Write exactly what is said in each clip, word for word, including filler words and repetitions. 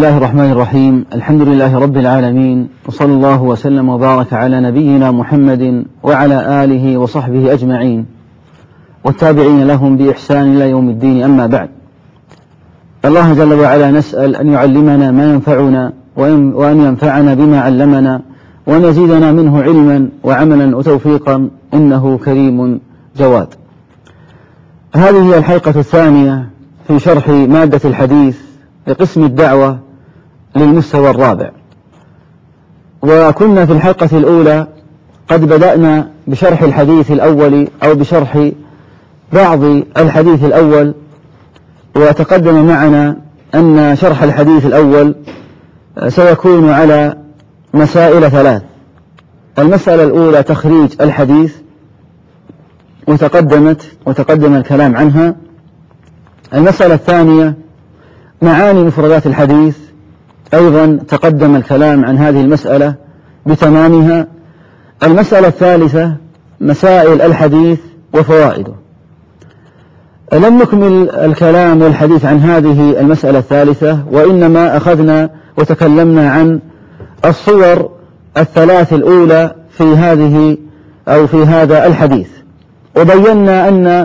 الله الرحمن الرحيم. الحمد لله رب العالمين، وصلى الله وسلم وبارك على نبينا محمد وعلى آله وصحبه أجمعين والتابعين لهم بإحسان إلى يوم الدين. أما بعد، الله جل وعلا نسأل أن يعلمنا ما ينفعنا وأن ينفعنا بما علمنا وأن يزيدنا منه علما وعملا وتوفيقا، إنه كريم جواد. هذه هي الحلقة الثانية في شرح مادة الحديث لقسم الدعوة للمستوى الرابع، وكنا في الحلقة الأولى قد بدأنا بشرح الحديث الأول أو بشرح بعض الحديث الأول، وتقدم معنا أن شرح الحديث الأول سيكون على مسائل ثلاث. المسألة الأولى تخريج الحديث، وتقدمت وتقدم الكلام عنها. المسألة الثانية معاني مفردات الحديث، أيضا تقدم الكلام عن هذه المسألة بتمامها. المسألة الثالثة مسائل الحديث وفوائده. لم نكمل الكلام والحديث عن هذه المسألة الثالثة، وإنما أخذنا وتكلمنا عن الصور الثلاث الأولى في هذه أو في هذا الحديث، وبينا أن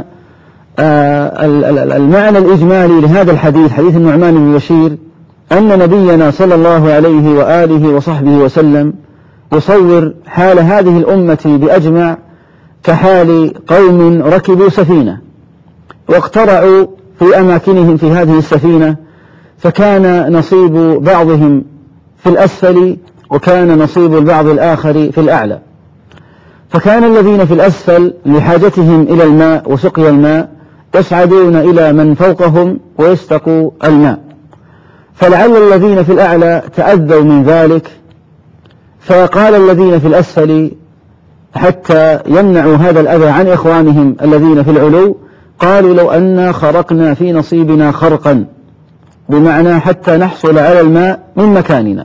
المعنى الإجمالي لهذا الحديث، حديث النعمان بن بشير، أن نبينا صلى الله عليه وآله وصحبه وسلم يصور حال هذه الأمة بأجمع كحال قوم ركبوا سفينة واقترعوا في أماكنهم في هذه السفينة، فكان نصيب بعضهم في الأسفل وكان نصيب البعض الآخر في الأعلى. فكان الذين في الأسفل لحاجتهم إلى الماء وسقي الماء يصعدون إلى من فوقهم ويستقوا الماء، فلعل الذين في الأعلى تأذوا من ذلك، فقال الذين في الأسفل حتى يمنعوا هذا الأذى عن إخوانهم الذين في العلو، قالوا لو أننا خرقنا في نصيبنا خرقا، بمعنى حتى نحصل على الماء من مكاننا.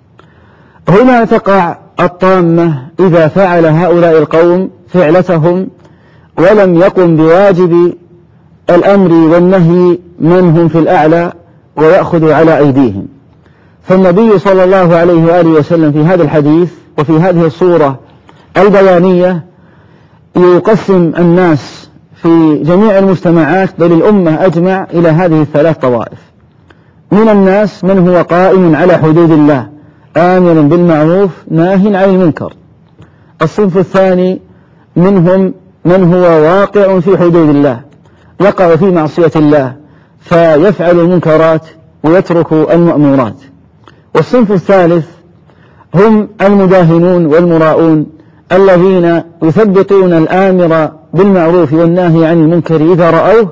هنا تقع الطامة إذا فعل هؤلاء القوم فعلتهم ولم يقم بواجب الأمر والنهي من هم في الأعلى ويأخذ على أيديهم. فالنبي صلى الله عليه وآله وسلم في هذا الحديث وفي هذه الصورة البيانية يقسم الناس في جميع المجتمعات بل الأمة أجمع إلى هذه الثلاث طوائف. من الناس من هو قائم على حدود الله آمر بالمعروف ناهٍ عن المنكر. الصنف الثاني منهم من هو واقع في حدود الله، يقع في معصية الله فيفعل المنكرات ويترك المأمورات. والصنف الثالث هم المداهنون والمراؤون، الذين يثبطون الآمر بالمعروف والناهي عن المنكر إذا رأوه،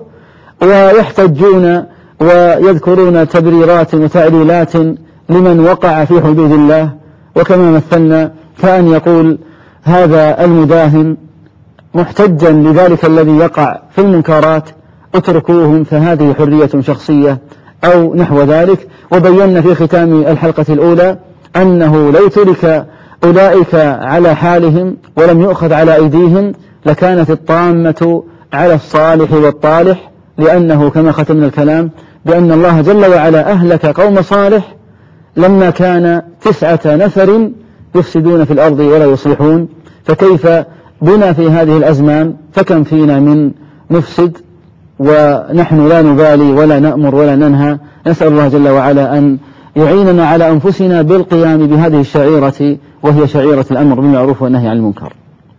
ويحتجون ويذكرون تبريرات وتعليلات لمن وقع في حدود الله. وكما مثلنا كأن يقول هذا المداهن محتجا لذلك الذي يقع في المنكرات اتركوهم فهذه حرية شخصية أو نحو ذلك. وبينا في ختام الحلقة الأولى أنه لو ترك أولئك على حالهم ولم يؤخذ على أيديهم لكانت الطامة على الصالح والطالح، لأنه كما ختمنا الكلام بأن الله جل وعلا أهلك قوم صالح لما كان تسعة نفر يفسدون في الأرض ولا يصلحون، فكيف بنا في هذه الأزمان؟ فكم فينا من مفسد ونحن لا نبالي ولا نأمر ولا ننهى. نسأل الله جل وعلا أن يعيننا على أنفسنا بالقيام بهذه الشعيرة، وهي شعيرة الأمر بالمعروف والنهي عن المنكر.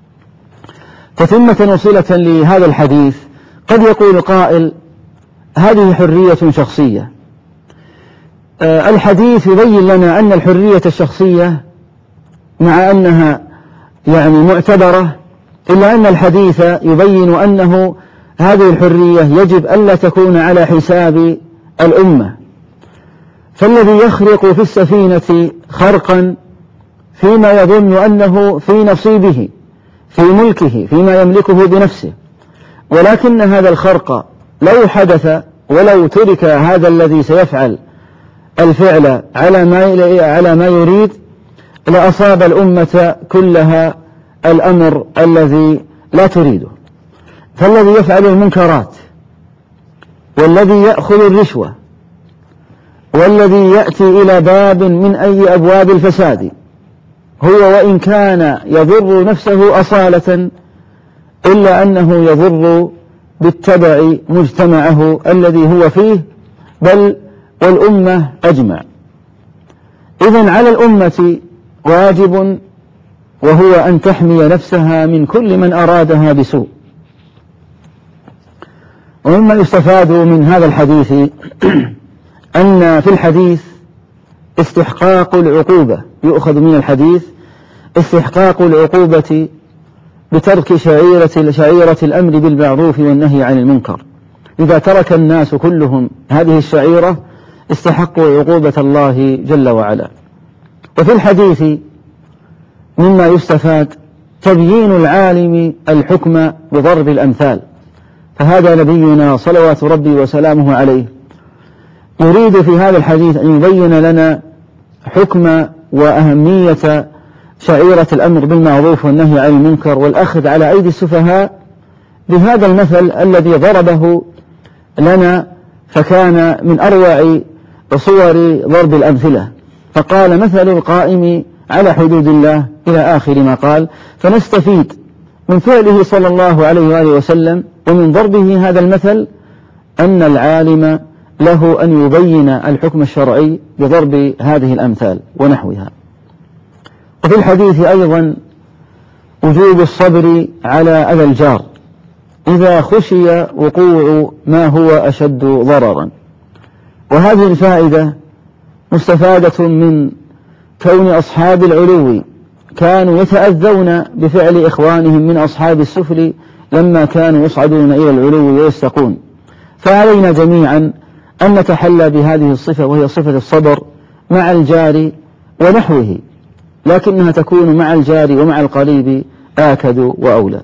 تتمة وصلة لهذا الحديث، قد يقول قائل هذه حرية شخصية. أه الحديث يبين لنا أن الحرية الشخصية مع أنها يعني معتبرة، إلا أن الحديث يبين أنه هذه الحرية يجب ألا تكون على حساب الأمة. فالذي يخرق في السفينة خرقا فيما يظن أنه في نصيبه في ملكه فيما يملكه بنفسه، ولكن هذا الخرق لو حدث ولو ترك هذا الذي سيفعل الفعل على ما على ما يريد لأصاب الأمة كلها الأمر الذي لا تريده. فالذي يفعل المنكرات والذي يأخذ الرشوة والذي يأتي إلى باب من أي أبواب الفساد هو وإن كان يضر نفسه أصالة إلا أنه يضر بالتبع مجتمعه الذي هو فيه بل والأمة أجمع. إذن على الأمة واجب وهو أن تحمي نفسها من كل من أرادها بسوء. ومما يستفاد من هذا الحديث أن في الحديث استحقاق العقوبة، يؤخذ من الحديث استحقاق العقوبة بترك شعيرة شعيرة الأمر بالمعروف والنهي عن المنكر. إذا ترك الناس كلهم هذه الشعيرة استحقوا عقوبة الله جل وعلا. وفي الحديث مما يستفاد تبيين العالم الحكم بضرب الأمثال، فهذا نبينا صلوات ربي وسلامه عليه يريد في هذا الحديث أن يبين لنا حكم وأهمية شعيرة الأمر بالمعروف والنهي عن المنكر والأخذ على أيدي السفهاء بهذا المثل الذي ضربه لنا، فكان من أروع صور ضرب الأمثلة. فقال مثل القائم على حدود الله إلى آخر ما قال، فنستفيد من فعله صلى الله عليه وآله وسلم ومن ضربه هذا المثل أن العالم له أن يبين الحكم الشرعي بضرب هذه الأمثال ونحوها. وفي الحديث أيضا وجوب الصبر على أذى الجار إذا خشي وقوع ما هو أشد ضررا. وهذه الفائدة مستفادة من كون أصحاب العلو كانوا يتأذون بفعل إخوانهم من أصحاب السفل لما كانوا يصعدون إلى العلو ويستقون. فعلينا جميعا أن نتحلى بهذه الصفة، وهي صفة الصبر مع الجار ونحوه، لكنها تكون مع الجار ومع القريب آكد وأولى.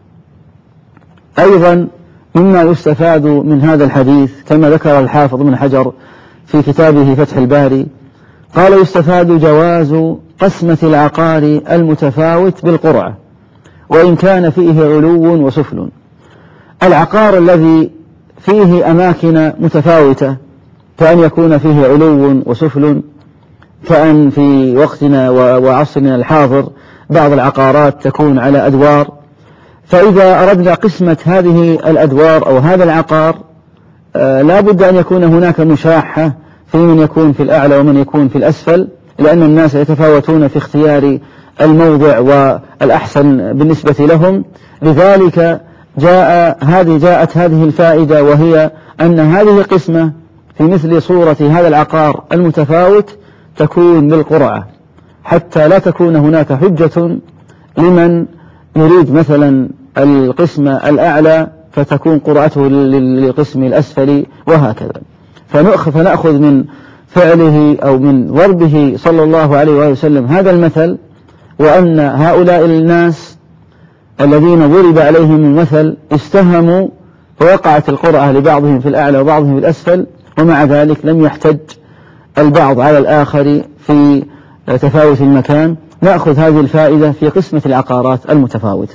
أيضا مما يستفاد من هذا الحديث كما ذكر الحافظ ابن حجر في كتابه فتح الباري، قال يستفاد جواز قسمة العقار المتفاوت بالقرعة وإن كان فيه علو وسفل. العقار الذي فيه أماكن متفاوتة كأن يكون فيه علو وسفل، كأن في وقتنا وعصرنا الحاضر بعض العقارات تكون على أدوار، فإذا أردنا قسمة هذه الأدوار أو هذا العقار آه لا بد أن يكون هناك مشاحة في من يكون في الأعلى ومن يكون في الأسفل، لأن الناس يتفاوتون في اختيار الموضع والأحسن بالنسبة لهم. لذلك جاء هذه جاءت هذه الفائدة، وهي أن هذه القسمة في مثل صورة هذا العقار المتفاوت تكون بالقرعة، حتى لا تكون هناك حجة لمن يريد مثلا القسم الأعلى فتكون قرعته للقسم الأسفل وهكذا. فنأخذ من فعله أو من ضربه صلى الله عليه وآله وسلم هذا المثل، وأن هؤلاء الناس الذين ضرب عليهم المثل استهموا فوقعت القرعة لبعضهم في الأعلى وبعضهم في الأسفل، ومع ذلك لم يحتج البعض على الآخر في تفاوت المكان. نأخذ هذه الفائدة في قسمة العقارات المتفاوتة.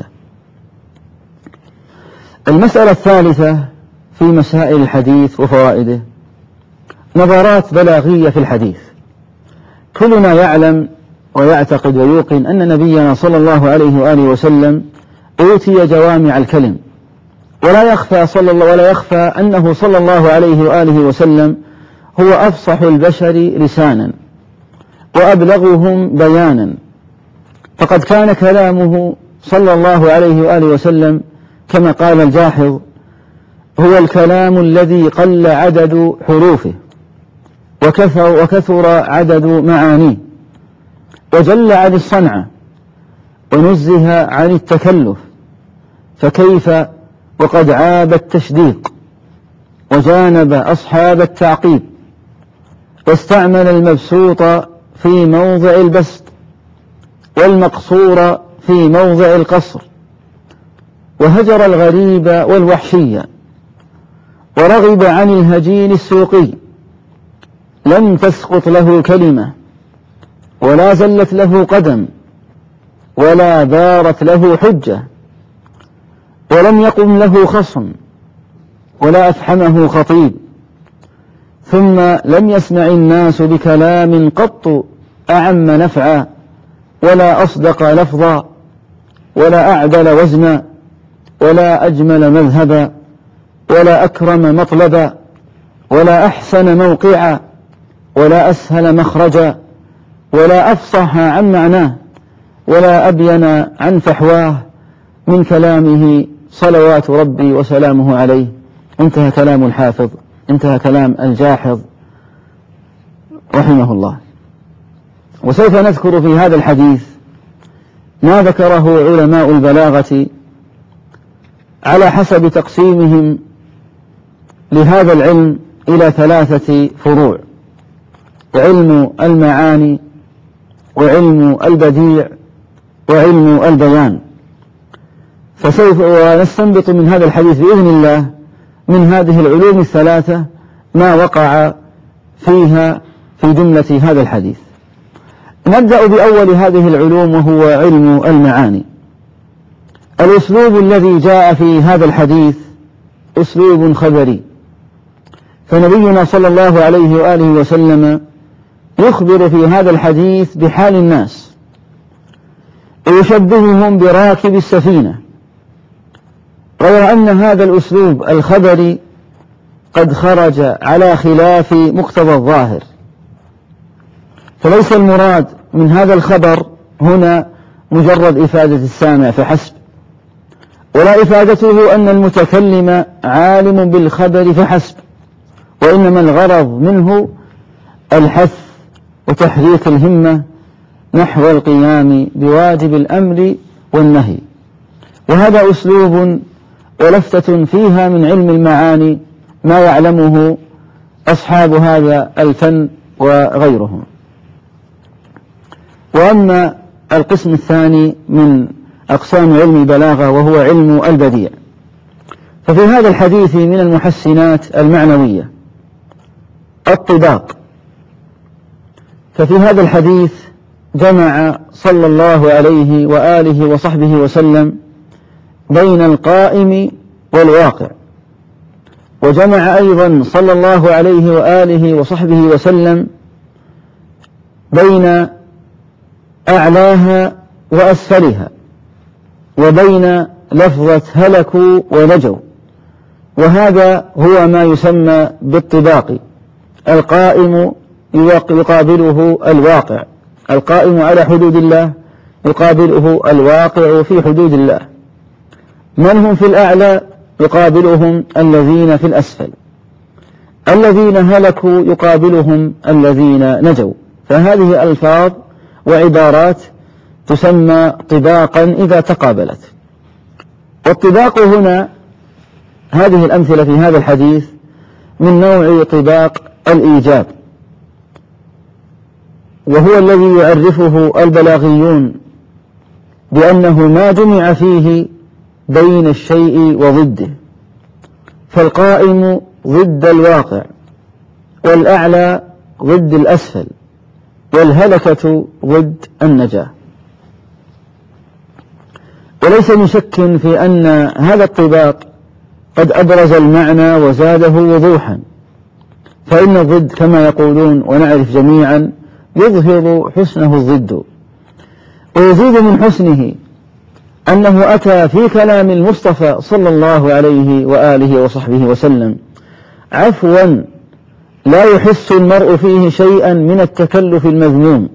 المسألة الثالثة في مسائل الحديث وفوائده نظرات بلاغية في الحديث. كلنا يعلم ويعتقد ويوقن أن نبينا صلى الله عليه وآله وسلم أوتي جوامع الكلم، ولا يخفى صلى الله ولا يخفى أنه صلى الله عليه وآله وسلم هو أفصح البشر لسانا وأبلغهم بيانا، فقد كان كلامه صلى الله عليه وآله وسلم كما قال الجاحظ هو الكلام الذي قل عدد حروفه وكثر, وكثر عدد معانيه، وجل عن الصنعة ونزه عن التكلف، فكيف وقد عاب التشديق وجانب أصحاب التعقيب، واستعمل المبسوط في موضع البسط والمقصور في موضع القصر، وهجر الغريب والوحشي، ورغب عن الهجين السوقي، لم تسقط له كلمة ولا زلت له قدم ولا بارت له حجة، ولم يقم له خصم ولا أفحمه خطيب، ثم لم يسمع الناس بكلام قط أعم نفعا ولا أصدق لفظا ولا أعدل وزنا ولا أجمل مذهبا ولا أكرم مطلبا ولا أحسن موقعا ولا أسهل مخرجا ولا أفصح عن معناه ولا أبين عن فحواه من كلامه صلوات ربي وسلامه عليه. انتهى كلام الحافظ، انتهى كلام الجاحظ رحمه الله. وسوف نذكر في هذا الحديث ما ذكره علماء البلاغة على حسب تقسيمهم لهذا العلم إلى ثلاثة فروع: علم المعاني وعلم البديع وعلم البيان. فسوف نستنبط من هذا الحديث بإذن الله من هذه العلوم الثلاثة ما وقع فيها في جملة هذا الحديث. نبدأ بأول هذه العلوم وهو علم المعاني. الأسلوب الذي جاء في هذا الحديث أسلوب خبري، فنبينا صلى الله عليه وآله وسلم يخبر في هذا الحديث بحال الناس، يشبههم براكب السفينة، غير أن هذا الأسلوب الخبري قد خرج على خلاف مقتضى الظاهر، فليس المراد من هذا الخبر هنا مجرد إفادة السامع فحسب، ولا إفادته أن المتكلم عالم بالخبر فحسب، وإنما الغرض منه الحث وتحريك الهمة نحو القيام بواجب الأمر والنهي. وهذا أسلوب ولفتة فيها من علم المعاني ما يعلمه أصحاب هذا الفن وغيرهم. وأما القسم الثاني من أقسام علم البلاغة وهو علم البديع، ففي هذا الحديث من المحسنات المعنوية الطباق. ففي هذا الحديث جمع صلى الله عليه وآله وصحبه وسلم بين القائم والواقع، وجمع أيضا صلى الله عليه وآله وصحبه وسلم بين أعلاها وأسفلها، وبين لفظة هلكوا ونجوا. وهذا هو ما يسمى بالطباق. القائم يقابله الواقع، القائم على حدود الله يقابله الواقع في حدود الله. من هم في الأعلى يقابلهم الذين في الأسفل، الذين هلكوا يقابلهم الذين نجوا. فهذه ألفاظ وعبارات تسمى طباقا إذا تقابلت. والطباق هنا هذه الأمثلة في هذا الحديث من نوع طباق الإيجاب، وهو الذي يعرفه البلاغيون بأنه ما جمع فيه بين الشيء وضده، فالقائم ضد الواقع، والأعلى ضد الأسفل، والهلكة ضد النجاة. وليس من شك في أن هذا الطباق قد أبرز المعنى وزاده وضوحا، فإن الضد كما يقولون ونعرف جميعا يظهر حسنه الضد، ويزيد من حسنه أنه أتى في كلام المصطفى صلى الله عليه وآله وصحبه وسلم عفوا لا يحس المرء فيه شيئا من التكلف المذموم.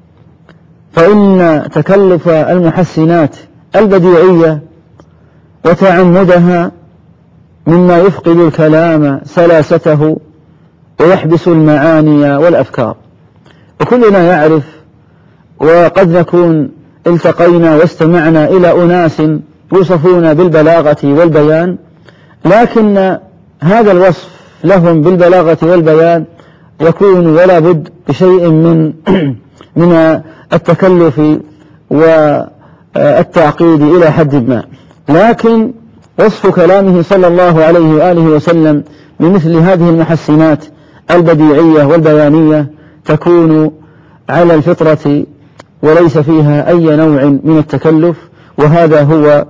فإن تكلف المحسنات البديعية وتعمدها مما يفقد الكلام سلاسته ويحبس المعاني والأفكار. وكلنا يعرف، وقد نكون التقينا واستمعنا إلى أناس يوصفون بالبلاغة والبيان، لكن هذا الوصف لهم بالبلاغة والبيان يكون ولا بد بشيء من من التكلف والتعقيد إلى حد ما. لكن وصف كلامه صلى الله عليه وآله وسلم بمثل هذه المحسنات البديعية والبيانية تكون على الفطرة وليس فيها أي نوع من التكلف. وهذا هو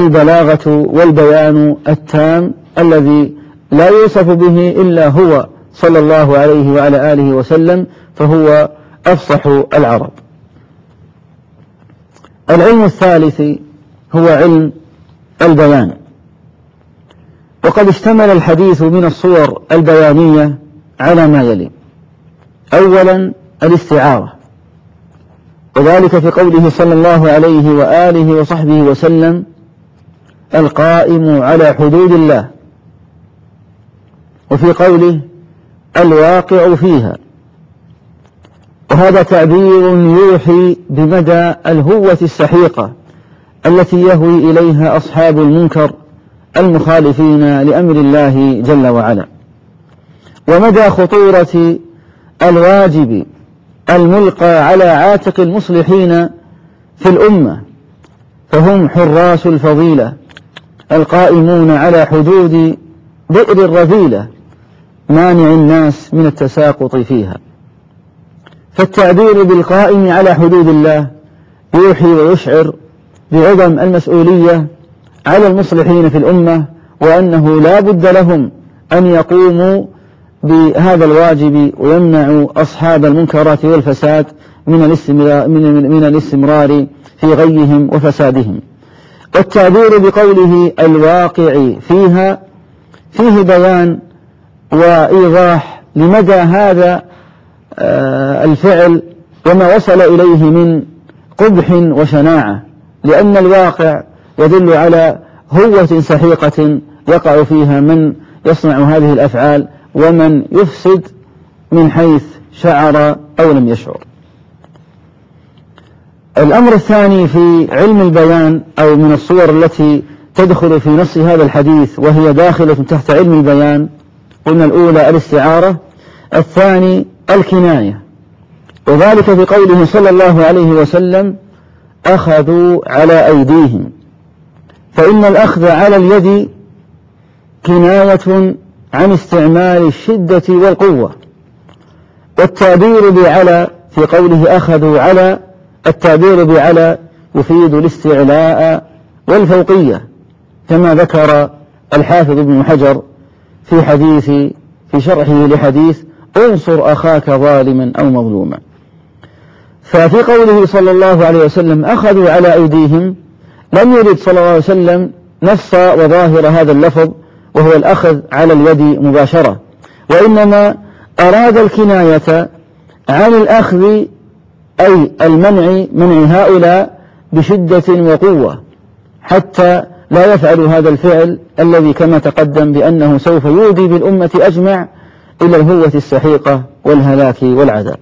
البلاغة والبيان التام الذي لا يوصف به إلا هو صلى الله عليه وعلى آله وسلم، فهو أفصح العرب. العلم الثالث هو علم البيان. وقد اشتمل الحديث من الصور البيانية على ما يلي: أولا الاستعارة، وذلك في قوله صلى الله عليه وآله وصحبه وسلم: القائم على حدود الله، وفي قوله: الواقع فيها. وهذا تعبير يوحي بمدى الهوة السحيقة التي يهوي إليها أصحاب المنكر المخالفين لأمر الله جل وعلا، ومدى خطورة الواجب الملقى على عاتق المصلحين في الأمة، فهم حراس الفضيلة القائمون على حدود بئر الرذيلة، مانع الناس من التساقط فيها. فالتعبير بالقائم على حدود الله يوحي ويشعر بعظم المسؤولية على المصلحين في الأمة، وأنه لا بد لهم أن يقوموا بهذا الواجب ويمنعوا أصحاب المنكرات والفساد من الاستمرار, من الاستمرار في غيهم وفسادهم. والتعبير بقوله الواقع فيها فيه بيان وإيضاح لمدى هذا الفعل وما وصل إليه من قبح وشناعة، لأن الواقع يدل على هوة سحيقة يقع فيها من يصنع هذه الأفعال ومن يفسد من حيث شعر أو لم يشعر. الأمر الثاني في علم البيان، أو من الصور التي تدخل في نص هذا الحديث وهي داخلة تحت علم البيان، قلنا الأولى الاستعارة، الثاني الكناية، وذلك في قوله صلى الله عليه وسلم: أخذوا على أيديهم. فإن الأخذ على اليد كناية عن استعمال الشدة والقوة. والتعبير بعلى في قوله أخذوا على، التعبير بعلى يفيد الاستعلاء والفوقية، كما ذكر الحافظ ابن حجر في حديث في شرحه لحديث انصر أخاك ظالما أو مظلوما. ففي قوله صلى الله عليه وسلم أخذوا على أيديهم لم يرد صلى الله عليه وسلم نص وظاهر هذا اللفظ وهو الأخذ على اليد مباشرة، وإنما أراد الكناية عن الأخذ، أي المنع، منع هؤلاء بشدة وقوة حتى لا يفعل هذا الفعل الذي كما تقدم بأنه سوف يودي بالأمة أجمع إلى الهوة السحيقة والهلاك والعذاب.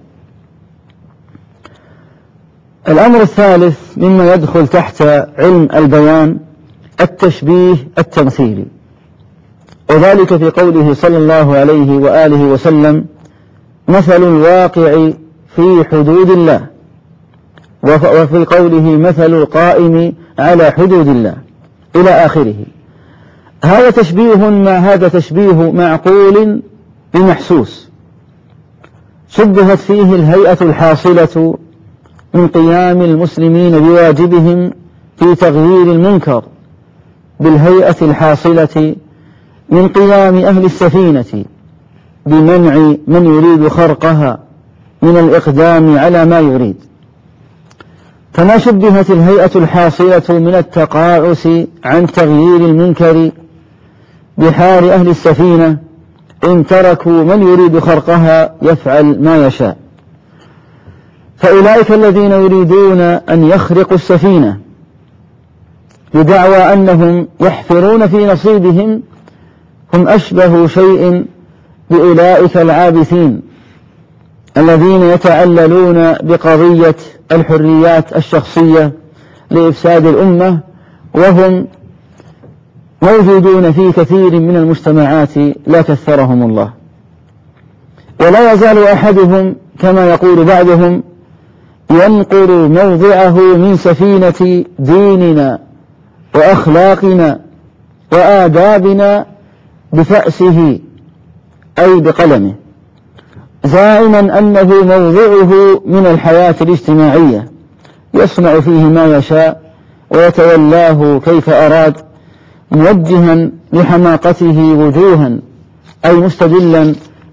الأمر الثالث مما يدخل تحت علم البيان التشبيه التمثيلي، وذلك في قوله صلى الله عليه وآله وسلم: مثل الواقع في حدود الله، وفي قوله مثل القائم على حدود الله إلى آخره. هذا تشبيه ما هذا تشبيه معقول بمحسوس، شبهت فيه الهيئة الحاصلة من قيام المسلمين بواجبهم في تغيير المنكر بالهيئة الحاصلة من قيام أهل السفينة بمنع من يريد خرقها من الإقدام على ما يريد. كما شبهت الهيئة الحاصلة من التقاعس عن تغيير المنكر بحال أهل السفينة إن تركوا من يريد خرقها يفعل ما يشاء. فأولئك الذين يريدون أن يخرقوا السفينة بدعوى أنهم يحفرون في نصيبهم هم أشبه شيء بأولئك العابثين الذين يتعللون بقضية الحريات الشخصية لإفساد الأمة، وهم موجودون في كثير من المجتمعات لا كثرهم الله. ولا يزال أحدهم كما يقول بعضهم ينقر موضعه من سفينة ديننا وأخلاقنا وآدابنا بفأسه أي بقلمه، زاعما أنه موضعه من الحياة الاجتماعية يصنع فيه ما يشاء ويتولاه كيف أراد، موجها لحماقته وجوها، أي مستدلا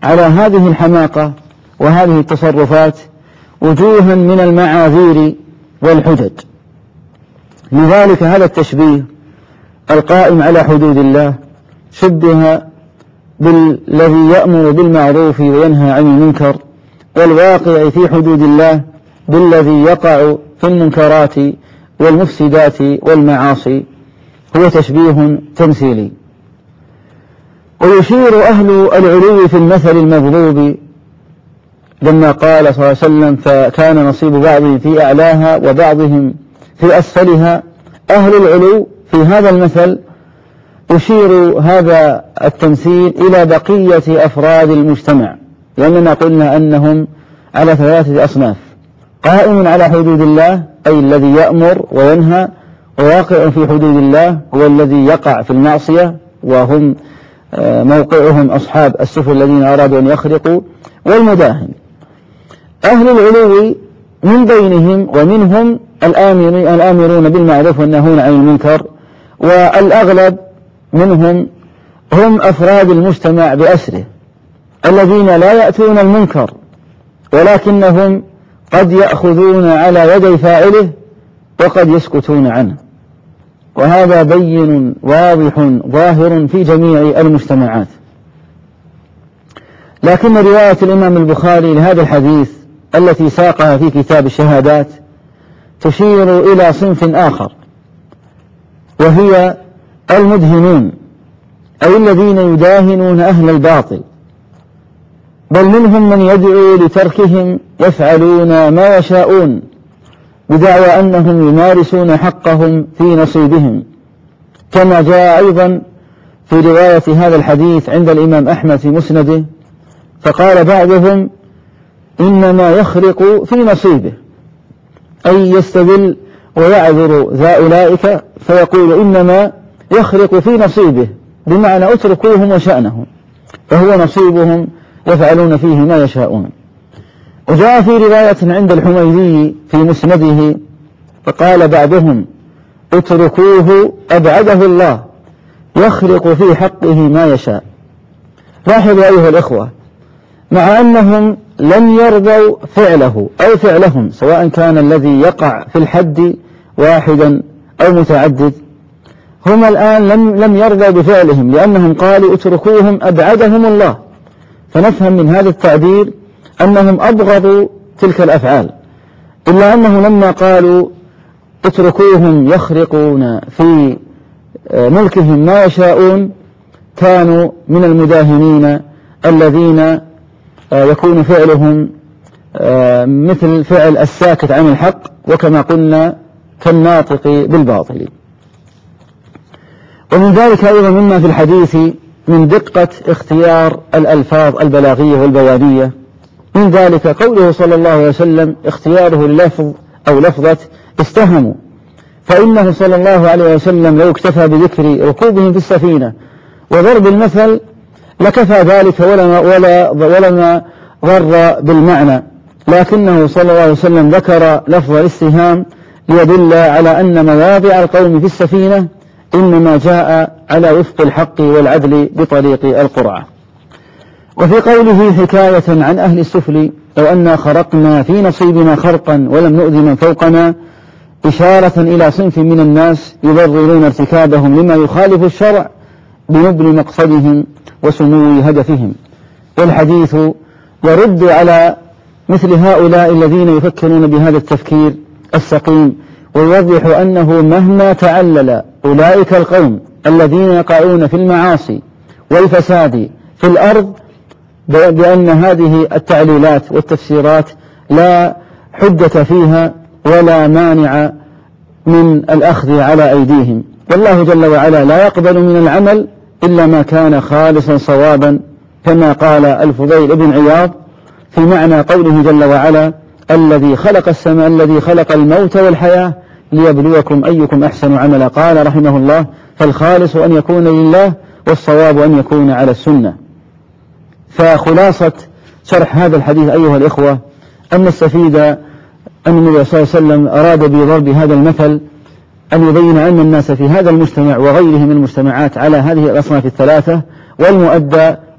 على هذه الحماقة وهذه التصرفات وجوها من المعاذير والحجج. لذلك هذا التشبيه القائم على حدود الله شبه بالذي يأمر بالمعروف وينهى عن المنكر، والواقع في حدود الله بالذي يقع في المنكرات والمفسدات والمعاصي، هو تشبيه تمثيلي. ويشير أهل العلو في المثل المضروب لما قال صلى الله عليه وسلم فكان نصيب بعضهم في أعلاها وبعضهم في أسفلها. أهل العلو في هذا المثل يشير هذا التمثيل إلى بقية أفراد المجتمع، لأننا قلنا أنهم على ثلاثة أصناف: قائم على حدود الله أي الذي يأمر وينهى، وواقع في حدود الله هو الذي يقع في المعصية وهم موقعهم أصحاب السفل الذين أرادوا أن يخرقوا، والمداهن. أهل العلو من بينهم ومنهم الآمرون بالمعروف والناهون عن المنكر، والأغلب منهم هم أفراد المجتمع بأسره الذين لا يأتون المنكر ولكنهم قد يأخذون على يدي فاعله وقد يسكتون عنه، وهذا بين واضح ظاهر في جميع المجتمعات. لكن رواية الإمام البخاري لهذا الحديث التي ساقها في كتاب الشهادات تشير إلى صنف آخر، وهي المدهنون، أي الذين يداهنون أهل الباطل، بل منهم من يدعو لتركهم يفعلون ما يشاءون بدعوى أنهم يمارسون حقهم في نصيبهم، كما جاء أيضا في رواية هذا الحديث عند الإمام أحمد في مسنده، فقال بعضهم إنما يخرق في نصيبه، أي يستدل ويعذر ذا أولئك فيقول إنما يخرق في نصيبه، بمعنى اتركوهم وشأنهم، فهو نصيبهم يفعلون فيه ما يشاءون. وجاء في رواية عند الحميدي في مسنده فقال بعضهم اتركوه أبعده الله يخرق في حقه ما يشاء. لاحظوا أيها الإخوة، مع أنهم لم يرضوا فعله أو فعلهم، سواء كان الذي يقع في الحد واحدا أو متعدد، هم الآن لم, لم يرضوا بفعلهم، لأنهم قالوا اتركوهم أبعدهم الله، فنفهم من هذا التعبير أنهم أبغضوا تلك الأفعال، إلا أنه لما قالوا اتركوهم يخرقون في ملكهم ما يشاءون كانوا من المداهنين الذين يكون فعلهم مثل فعل الساكت عن الحق، وكما قلنا كالناطق بالباطل. ومن ذلك أيضا مما في الحديث من دقة اختيار الألفاظ البلاغية والبيانية، من ذلك قوله صلى الله عليه وسلم اختياره اللفظ أو لفظة استهموا، فإنه صلى الله عليه وسلم لو اكتفى بذكر ركوبهم في السفينة وضرب المثل لكفى ذلك ولما, ولا ولما غر بالمعنى، لكنه صلى الله عليه وسلم ذكر لفظ الاستهام ليدل على أن مواضع القوم في السفينة إنما جاء على وفق الحق والعدل بطريق القرعة. وفي قوله حكاية عن أهل السفل لو أنا خرقنا في نصيبنا خرقا ولم نؤذ من فوقنا، إشارة إلى صنف من الناس يبررون ارتكابهم لما يخالف الشرع بنبل مقصدهم وسمو هدفهم. والحديث يرد على مثل هؤلاء الذين يفكرون بهذا التفكير السقيم، ويوضح أنه مهما تعلل أولئك القوم الذين يقعون في المعاصي والفساد في الأرض بأن هذه التعليلات والتفسيرات لا حجة فيها ولا مانع من الأخذ على أيديهم، والله جل وعلا لا يقبل من العمل إلا ما كان خالصا صوابا، كما قال الفضيل بن عياض في معنى قوله جل وعلا الذي خلق السماء الذي خلق الموت والحياة ليبلوكم أيكم أحسن عملا، قال رحمه الله فالخالص أن يكون لله والصواب أن يكون على السنة. فخلاصة شرح هذا الحديث أيها الإخوة أن نستفيد أن النبي صلى الله عليه وسلم أراد بضرب هذا المثل أن يبين أن الناس في هذا المجتمع وغيره من المجتمعات على هذه الأصناف الثلاثة، والمؤدى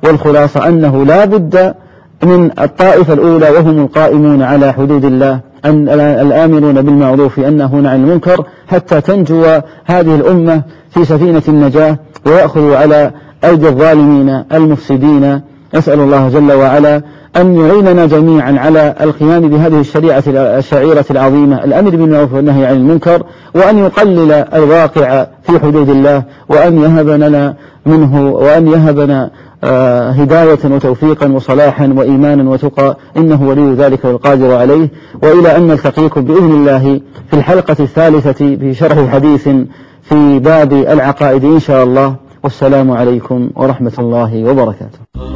والخلاصة أنه لا بد من الطائفة الأولى وهم القائمون على حدود الله الآمرون بالمعروف الناهون عن المنكر حتى تنجو هذه الأمة في سفينة النجاة ويأخذوا على أيدي الظالمين المفسدين. أسأل الله جل وعلا أن يعيننا جميعا على القيام بهذه الشريعة الشعيرة العظيمة الأمر بالمعروف والنهي عن المنكر، وأن يقلل الواقع في حدود الله، وأن يهبنا لنا منه وأن يهبنا هداية وتوفيقا وصلاحا وإيمانا وتقى، إنه ولي ذلك والقادر عليه. وإلى أن نلتقيكم بإذن الله في الحلقة الثالثة في شرح حديث في باب العقائد إن شاء الله، والسلام عليكم ورحمة الله وبركاته.